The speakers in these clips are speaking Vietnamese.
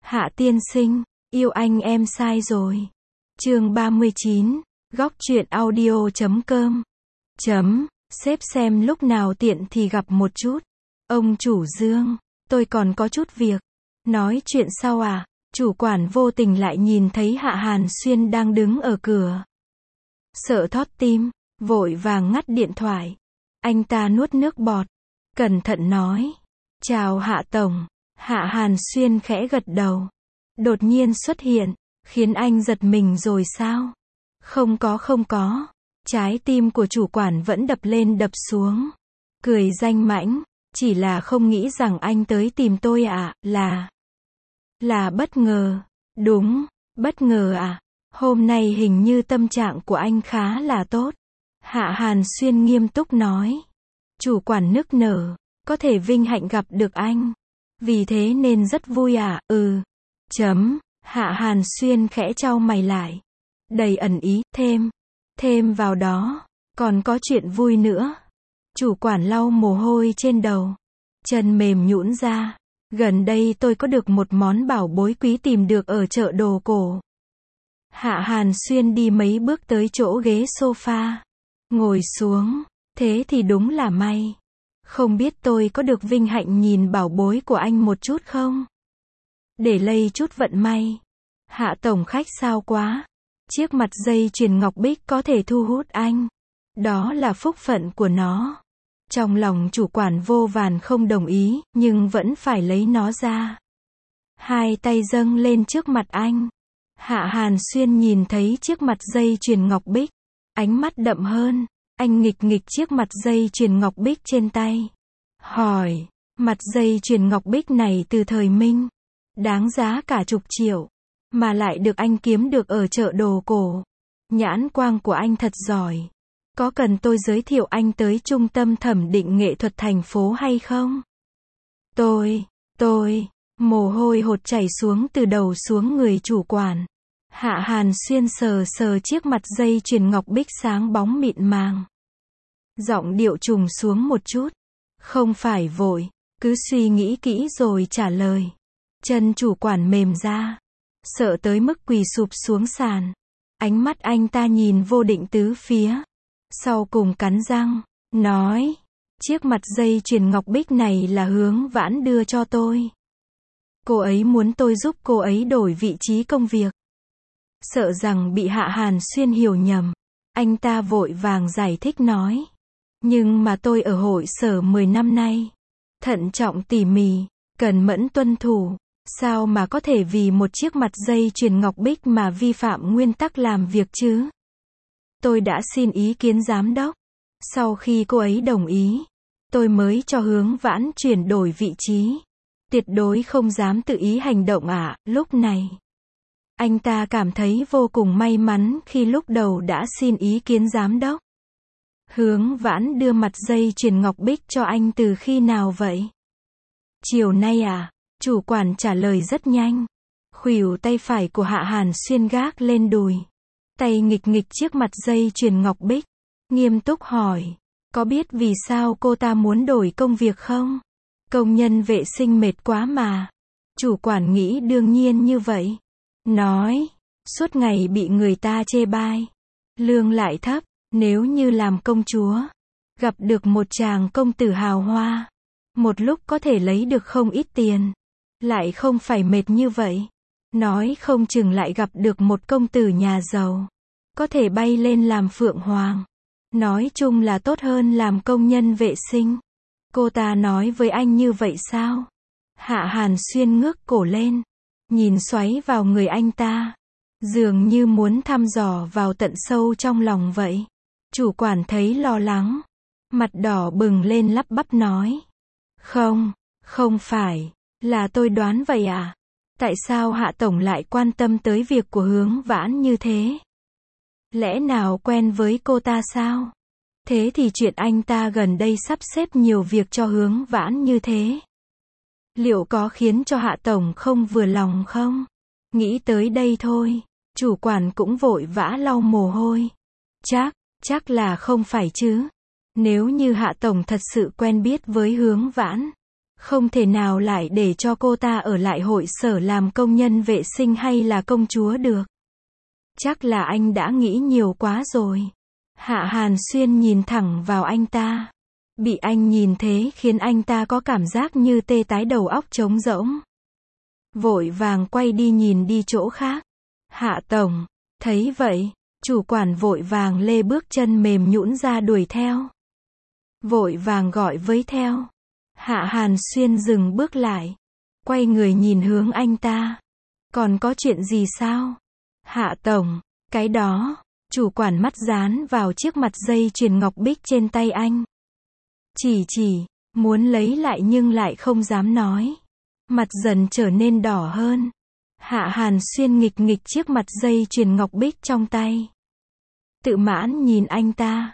Hạ tiên sinh, yêu anh em sai rồi. Chương 39, góc truyện audio.com. Sếp xem lúc nào tiện thì gặp một chút. Ông chủ Dương, tôi còn có chút việc. Nói chuyện sau à? Chủ quản vô tình lại nhìn thấy Hạ Hàn Xuyên đang đứng ở cửa. Sợ thót tim, vội vàng ngắt điện thoại. Anh ta nuốt nước bọt, cẩn thận nói. Chào Hạ Tổng. Hạ Hàn Xuyên khẽ gật đầu. Đột nhiên xuất hiện, khiến anh giật mình rồi sao? Không có. Trái tim của chủ quản vẫn đập lên đập xuống. Cười danh mãnh, chỉ là không nghĩ rằng anh tới tìm tôi à, là bất ngờ. Đúng, bất ngờ à? Hôm nay hình như tâm trạng của anh khá là tốt. Hạ Hàn Xuyên nghiêm túc nói. Chủ quản nức nở, có thể vinh hạnh gặp được anh. Vì thế nên rất vui à, Hạ Hàn Xuyên khẽ chau mày lại. Đầy ẩn ý, thêm vào đó, còn có chuyện vui nữa. Chủ quản lau mồ hôi trên đầu. Chân mềm nhũn ra. Gần đây tôi có được một món bảo bối quý tìm được ở chợ đồ cổ. Hạ Hàn Xuyên đi mấy bước tới chỗ ghế sofa. Ngồi xuống. Thế thì đúng là may. Không biết tôi có được vinh hạnh nhìn bảo bối của anh một chút không? Để lây chút vận may. Hạ Tổng khách sao quá. Chiếc mặt dây chuyền ngọc bích có thể thu hút anh. Đó là phúc phận của nó. Trong lòng chủ quản vô vàn không đồng ý, nhưng vẫn phải lấy nó ra. Hai tay dâng lên trước mặt anh. Hạ Hàn Xuyên nhìn thấy chiếc mặt dây chuyền ngọc bích. Ánh mắt đậm hơn. Anh nghịch chiếc mặt dây chuyền ngọc bích trên tay. Hỏi, mặt dây chuyền ngọc bích này từ thời Minh. Đáng giá cả chục triệu. Mà lại được anh kiếm được ở chợ đồ cổ. Nhãn quang của anh thật giỏi. Có cần tôi giới thiệu anh tới trung tâm thẩm định nghệ thuật thành phố hay không? Tôi, mồ hôi hột chảy xuống từ đầu xuống người chủ quản. Hạ Hàn Xuyên sờ chiếc mặt dây chuyền ngọc bích sáng bóng mịn màng. Giọng điệu trùng xuống một chút. Không phải vội, cứ suy nghĩ kỹ rồi trả lời. Chân chủ quản mềm ra. Sợ tới mức quỳ sụp xuống sàn. Ánh mắt anh ta nhìn vô định tứ phía. Sau cùng cắn răng, nói. Chiếc mặt dây chuyền ngọc bích này là Hướng Vãn đưa cho tôi. Cô ấy muốn tôi giúp cô ấy đổi vị trí công việc. Sợ rằng bị Hạ Hàn Xuyên hiểu nhầm. Anh ta vội vàng giải thích nói. Nhưng mà tôi ở hội sở 10 năm nay. Thận trọng tỉ mỉ, cần mẫn tuân thủ. Sao mà có thể vì một chiếc mặt dây chuyền ngọc bích mà vi phạm nguyên tắc làm việc chứ? Tôi đã xin ý kiến giám đốc. Sau khi cô ấy đồng ý, tôi mới cho Hướng Vãn chuyển đổi vị trí. Tuyệt đối không dám tự ý hành động ạ. Lúc này, anh ta cảm thấy vô cùng may mắn khi lúc đầu đã xin ý kiến giám đốc. Hướng Vãn đưa mặt dây chuyền ngọc bích cho anh từ khi nào vậy? Chiều nay à? Chủ quản trả lời rất nhanh. Khuỷu tay phải của Hạ Hàn Xuyên gác lên đùi. Tay nghịch chiếc mặt dây chuyền ngọc bích. Nghiêm túc hỏi. Có biết vì sao cô ta muốn đổi công việc không? Công nhân vệ sinh mệt quá mà. Chủ quản nghĩ đương nhiên như vậy. Nói. Suốt ngày bị người ta chê bai. Lương lại thấp. Nếu như làm công chúa. Gặp được một chàng công tử hào hoa. Một lúc có thể lấy được không ít tiền. Lại không phải mệt như vậy. Nói không chừng lại gặp được một công tử nhà giàu. Có thể bay lên làm phượng hoàng. Nói chung là tốt hơn làm công nhân vệ sinh. Cô ta nói với anh như vậy sao? Hạ Hàn Xuyên ngước cổ lên. Nhìn xoáy vào người anh ta. Dường như muốn thăm dò vào tận sâu trong lòng vậy. Chủ quản thấy lo lắng. Mặt đỏ bừng lên lắp bắp nói. Không phải. Là tôi đoán vậy à? Tại sao Hạ Tổng lại quan tâm tới việc của Hướng Vãn như thế? Lẽ nào quen với cô ta sao? Thế thì chuyện anh ta gần đây sắp xếp nhiều việc cho Hướng Vãn như thế. Liệu có khiến cho Hạ Tổng không vừa lòng không? Nghĩ tới đây thôi. Chủ quản cũng vội vã lau mồ hôi. Chắc là không phải chứ. Nếu như Hạ Tổng thật sự quen biết với Hướng Vãn. Không thể nào lại để cho cô ta ở lại hội sở làm công nhân vệ sinh hay là công chúa được. Chắc là anh đã nghĩ nhiều quá rồi. Hạ Hàn Xuyên nhìn thẳng vào anh ta. Bị anh nhìn thế khiến anh ta có cảm giác như tê tái đầu óc trống rỗng. Vội vàng quay đi nhìn đi chỗ khác. Hạ tổng, thấy vậy, chủ quản vội vàng lê bước chân mềm nhũn ra đuổi theo. Vội vàng gọi với theo. Hạ Hàn Xuyên dừng bước lại. Quay người nhìn hướng anh ta. Còn có chuyện gì sao? Hạ tổng, cái đó. Chủ quản mắt dán vào chiếc mặt dây chuyền ngọc bích trên tay anh. Chỉ, muốn lấy lại nhưng lại không dám nói. Mặt dần trở nên đỏ hơn. Hạ Hàn Xuyên nghịch nghịch chiếc mặt dây chuyền ngọc bích trong tay. Tự mãn nhìn anh ta.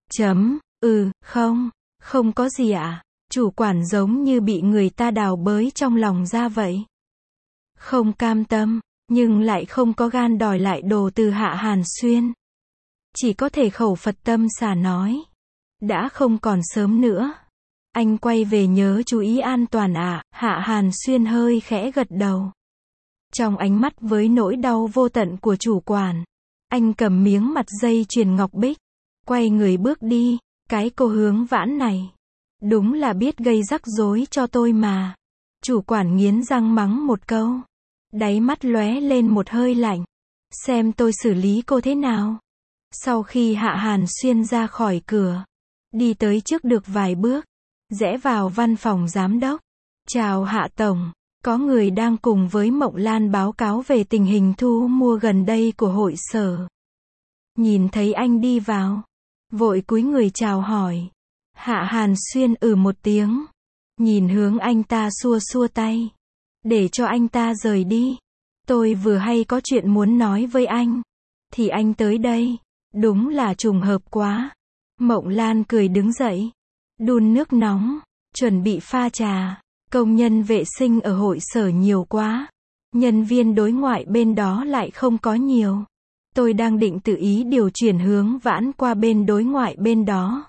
Không có gì ạ. Chủ quản giống như bị người ta đào bới trong lòng ra vậy. Không cam tâm, nhưng lại không có gan đòi lại đồ từ Hạ Hàn Xuyên. Chỉ có thể khẩu Phật tâm xả nói. Đã không còn sớm nữa. Anh quay về nhớ chú ý an toàn ạ. Hạ Hàn Xuyên hơi khẽ gật đầu. Trong ánh mắt với nỗi đau vô tận của chủ quản, anh cầm miếng mặt dây chuyền ngọc bích, quay người bước đi. Cái cô Hướng Vãn này, đúng là biết gây rắc rối cho tôi mà. Chủ quản nghiến răng mắng một câu. Đáy mắt lóe lên một hơi lạnh. Xem tôi xử lý cô thế nào. Sau khi Hạ Hàn Xuyên ra khỏi cửa, đi tới trước được vài bước, rẽ vào văn phòng giám đốc. Chào Hạ tổng, có người đang cùng với Mộng Lan báo cáo về tình hình thu mua gần đây của hội sở. Nhìn thấy anh đi vào, vội cúi người chào hỏi. Hạ Hàn Xuyên một tiếng, nhìn hướng anh ta xua xua tay, để cho anh ta rời đi. Tôi vừa hay có chuyện muốn nói với anh, thì anh tới đây, đúng là trùng hợp quá. Mộng Lan cười đứng dậy, đun nước nóng, chuẩn bị pha trà. Công nhân vệ sinh ở hội sở nhiều quá, nhân viên đối ngoại bên đó lại không có nhiều. Tôi đang định tự ý điều chuyển Hướng Vãn qua bên đối ngoại bên đó.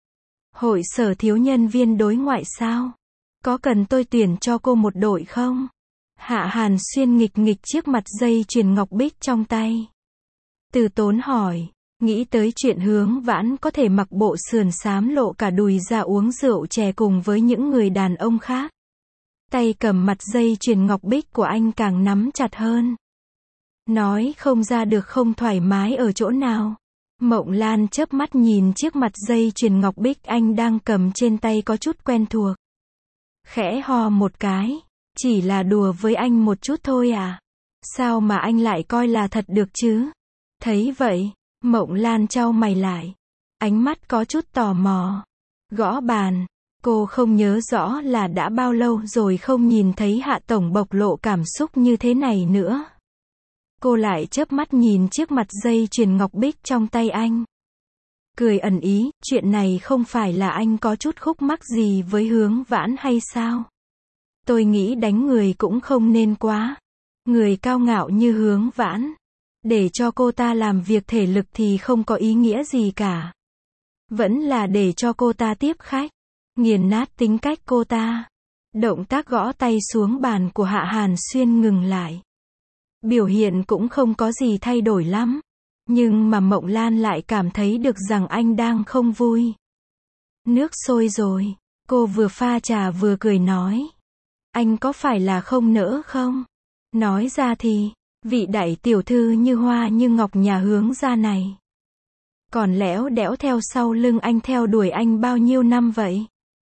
Hội sở thiếu nhân viên đối ngoại sao? Có cần tôi tuyển cho cô một đội không? Hạ Hàn Xuyên nghịch nghịch chiếc mặt dây chuyền ngọc bích trong tay. Từ Tốn hỏi, nghĩ tới chuyện Hướng Vãn có thể mặc bộ sườn xám lộ cả đùi ra uống rượu chè cùng với những người đàn ông khác. Tay cầm mặt dây chuyền ngọc bích của anh càng nắm chặt hơn. Nói không ra được không thoải mái ở chỗ nào. Mộng Lan chớp mắt nhìn chiếc mặt dây chuyền ngọc bích anh đang cầm trên tay có chút quen thuộc. Khẽ ho một cái. Chỉ là đùa với anh một chút thôi à? Sao mà anh lại coi là thật được chứ? Thấy vậy, Mộng Lan chau mày lại. Ánh mắt có chút tò mò. Gõ bàn. Cô không nhớ rõ là đã bao lâu rồi không nhìn thấy Hạ tổng bộc lộ cảm xúc như thế này nữa. Cô lại chớp mắt nhìn chiếc mặt dây chuyền ngọc bích trong tay anh. Cười ẩn ý, chuyện này không phải là anh có chút khúc mắc gì với Hướng Vãn hay sao? Tôi nghĩ đánh người cũng không nên quá. Người cao ngạo như Hướng Vãn, để cho cô ta làm việc thể lực thì không có ý nghĩa gì cả. Vẫn là để cho cô ta tiếp khách, nghiền nát tính cách cô ta. Động tác gõ tay xuống bàn của Hạ Hàn Xuyên ngừng lại. Biểu hiện cũng không có gì thay đổi lắm. Nhưng mà Mộng Lan lại cảm thấy được rằng anh đang không vui. Nước sôi rồi. Cô vừa pha trà vừa cười nói. Anh có phải là không nỡ không? Nói ra thì, vị đại tiểu thư như hoa như ngọc nhà Hướng gia này. Còn lẽo đẽo theo sau lưng anh theo đuổi anh bao nhiêu năm vậy?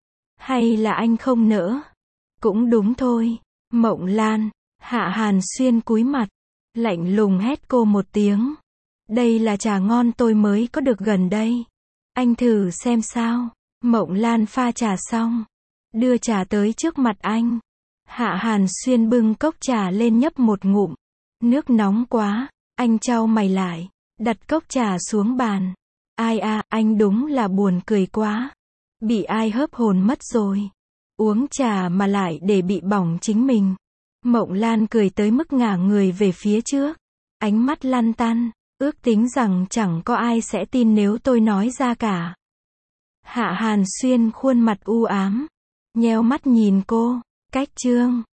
Hay là anh không nỡ? Cũng đúng thôi. Mộng Lan. Hạ Hàn Xuyên cúi mặt, lạnh lùng hét cô một tiếng. Đây là trà ngon tôi mới có được gần đây. Anh thử xem sao. Mộng Lan pha trà xong, đưa trà tới trước mặt anh. Hạ Hàn Xuyên bưng cốc trà lên nhấp một ngụm. Nước nóng quá. Anh chau mày lại, đặt cốc trà xuống bàn. Ai à, anh đúng là buồn cười quá. Bị ai hớp hồn mất rồi. Uống trà mà lại để bị bỏng chính mình. Mộng Lan cười tới mức ngả người về phía trước. Ánh mắt lăn tăn, ước tính rằng chẳng có ai sẽ tin nếu tôi nói ra cả. Hạ Hàn Xuyên khuôn mặt u ám. Nheo mắt nhìn cô. Cách chương